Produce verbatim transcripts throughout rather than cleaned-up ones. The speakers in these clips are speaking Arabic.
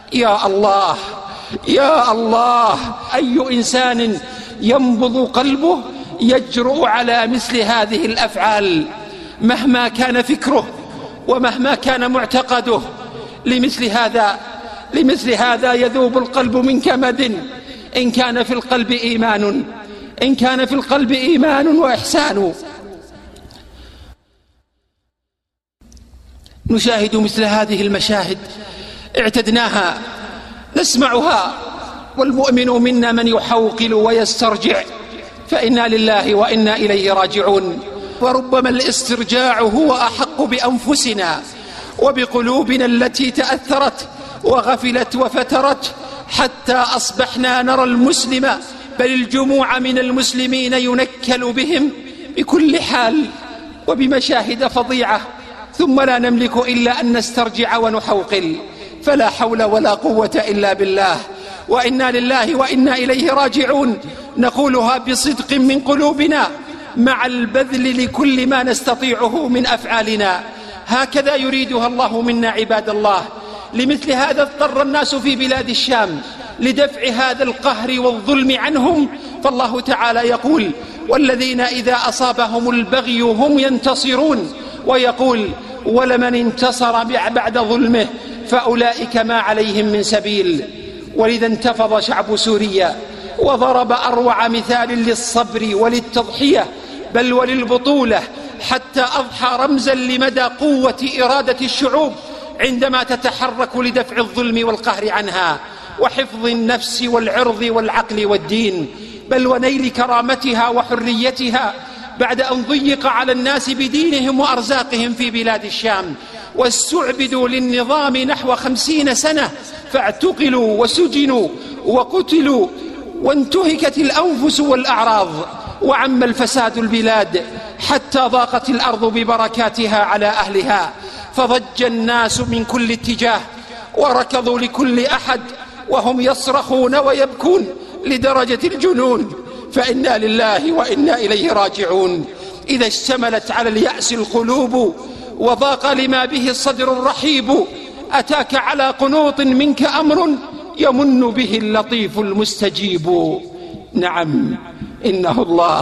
يا الله يا الله، أي إنسان ينبض قلبه يجرؤ على مثل هذه الأفعال مهما كان فكره ومهما كان معتقده؟ لمثل هذا لمثل هذا يذوب القلب من كمد إن كان في القلب إيمان إن كان في القلب إيمان وإحسان. نشاهد مثل هذه المشاهد، اعتدناها نسمعها، والمؤمن منا من يحوقل ويسترجع، فإنا لله وإنا إليه راجعون. وربما الاسترجاع هو أحق بأنفسنا وبقلوبنا التي تأثرت وغفلت وفترت حتى أصبحنا نرى المسلم بل الجموع من المسلمين ينكل بهم بكل حال وبمشاهد فظيعة، ثم لا نملك إلا أن نسترجع ونحوقل. فلا حول ولا قوة إلا بالله، وإنا لله وإنا إليه راجعون. نقولها بصدق من قلوبنا مع البذل لكل ما نستطيعه من أفعالنا. هكذا يريدها الله منا عباد الله. لمثل هذا اضطر الناس في بلاد الشام لدفع هذا القهر والظلم عنهم، فالله تعالى يقول: والذين إذا أصابهم البغي هم ينتصرون، ويقول: ولمن انتصر بعد ظلمه فأولئك ما عليهم من سبيل. ولذا انتفض شعب سوريا وضرب أروع مثال للصبر وللتضحية بل وللبطولة، حتى أضحى رمزا لمدى قوة إرادة الشعوب عندما تتحرك لدفع الظلم والقهر عنها وحفظ النفس والعرض والعقل والدين، بل ونيل كرامتها وحريتها بعد أن ضيق على الناس بدينهم وأرزاقهم في بلاد الشام، واستعبدوا للنظام نحو خمسين سنة، فاعتقلوا وسجنوا وقتلوا، وانتهكت الأنفس والأعراض، وعم الفساد البلاد حتى ضاقت الأرض ببركاتها على أهلها، فضج الناس من كل اتجاه وركضوا لكل أحد وهم يصرخون ويبكون لدرجة الجنون. فإنا لله وإنا إليه راجعون. إذا اشتملت على اليأس القلوب وضاق لما به الصدر الرحيب، أتاك على قنوط منك أمر يمن به اللطيف المستجيب. نعم، إنه الله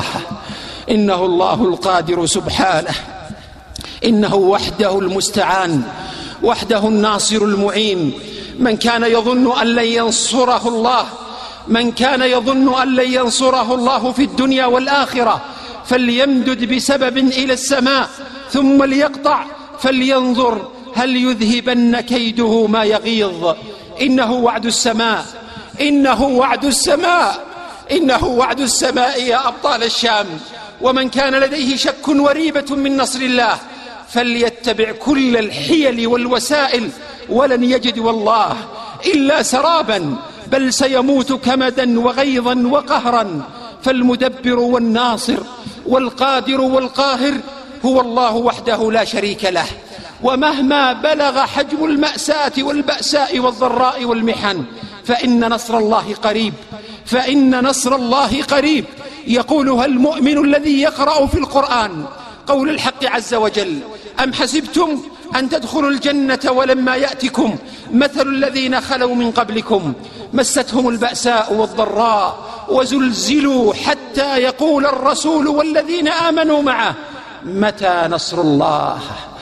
إنه الله القادر سبحانه، إنه وحده المستعان، وحده الناصر المعين. من كان يظن أن لن ينصره الله من كان يظن أن لن ينصره الله في الدنيا والآخرة فليمدد بسبب إلى السماء ثم ليقطع فلينظر هل يذهبن كيده ما يغيظ. إنه وعد السماء إنه وعد السماء إنه وعد السماء يا أبطال الشام. ومن كان لديه شك وريبة من نصر الله فليتبع كل الحيل والوسائل ولن يجد والله إلا سرابا، بل سيموت كمدا وغيظا وقهرا. فالمدبر والناصر والقادر والقاهر هو الله وحده لا شريك له. ومهما بلغ حجم المأساة والبأساء والضراء والمحن فإن نصر الله قريب فإن نصر الله قريب. يقولها المؤمن الذي يقرأ في القرآن قول الحق عز وجل: أم حسبتم أن تدخلوا الجنة ولما يأتكم مثل الذين خلوا من قبلكم مستهم البأساء والضراء وزلزلوا حتى يقول الرسول والذين آمنوا معه متى نصر الله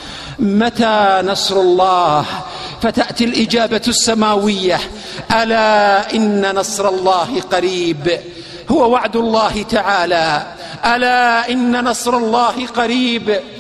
متى نصر الله. فتأتي الإجابة السماوية: ألا إن نصر الله قريب. هو وعد الله تعالى: ألا إن نصر الله قريب.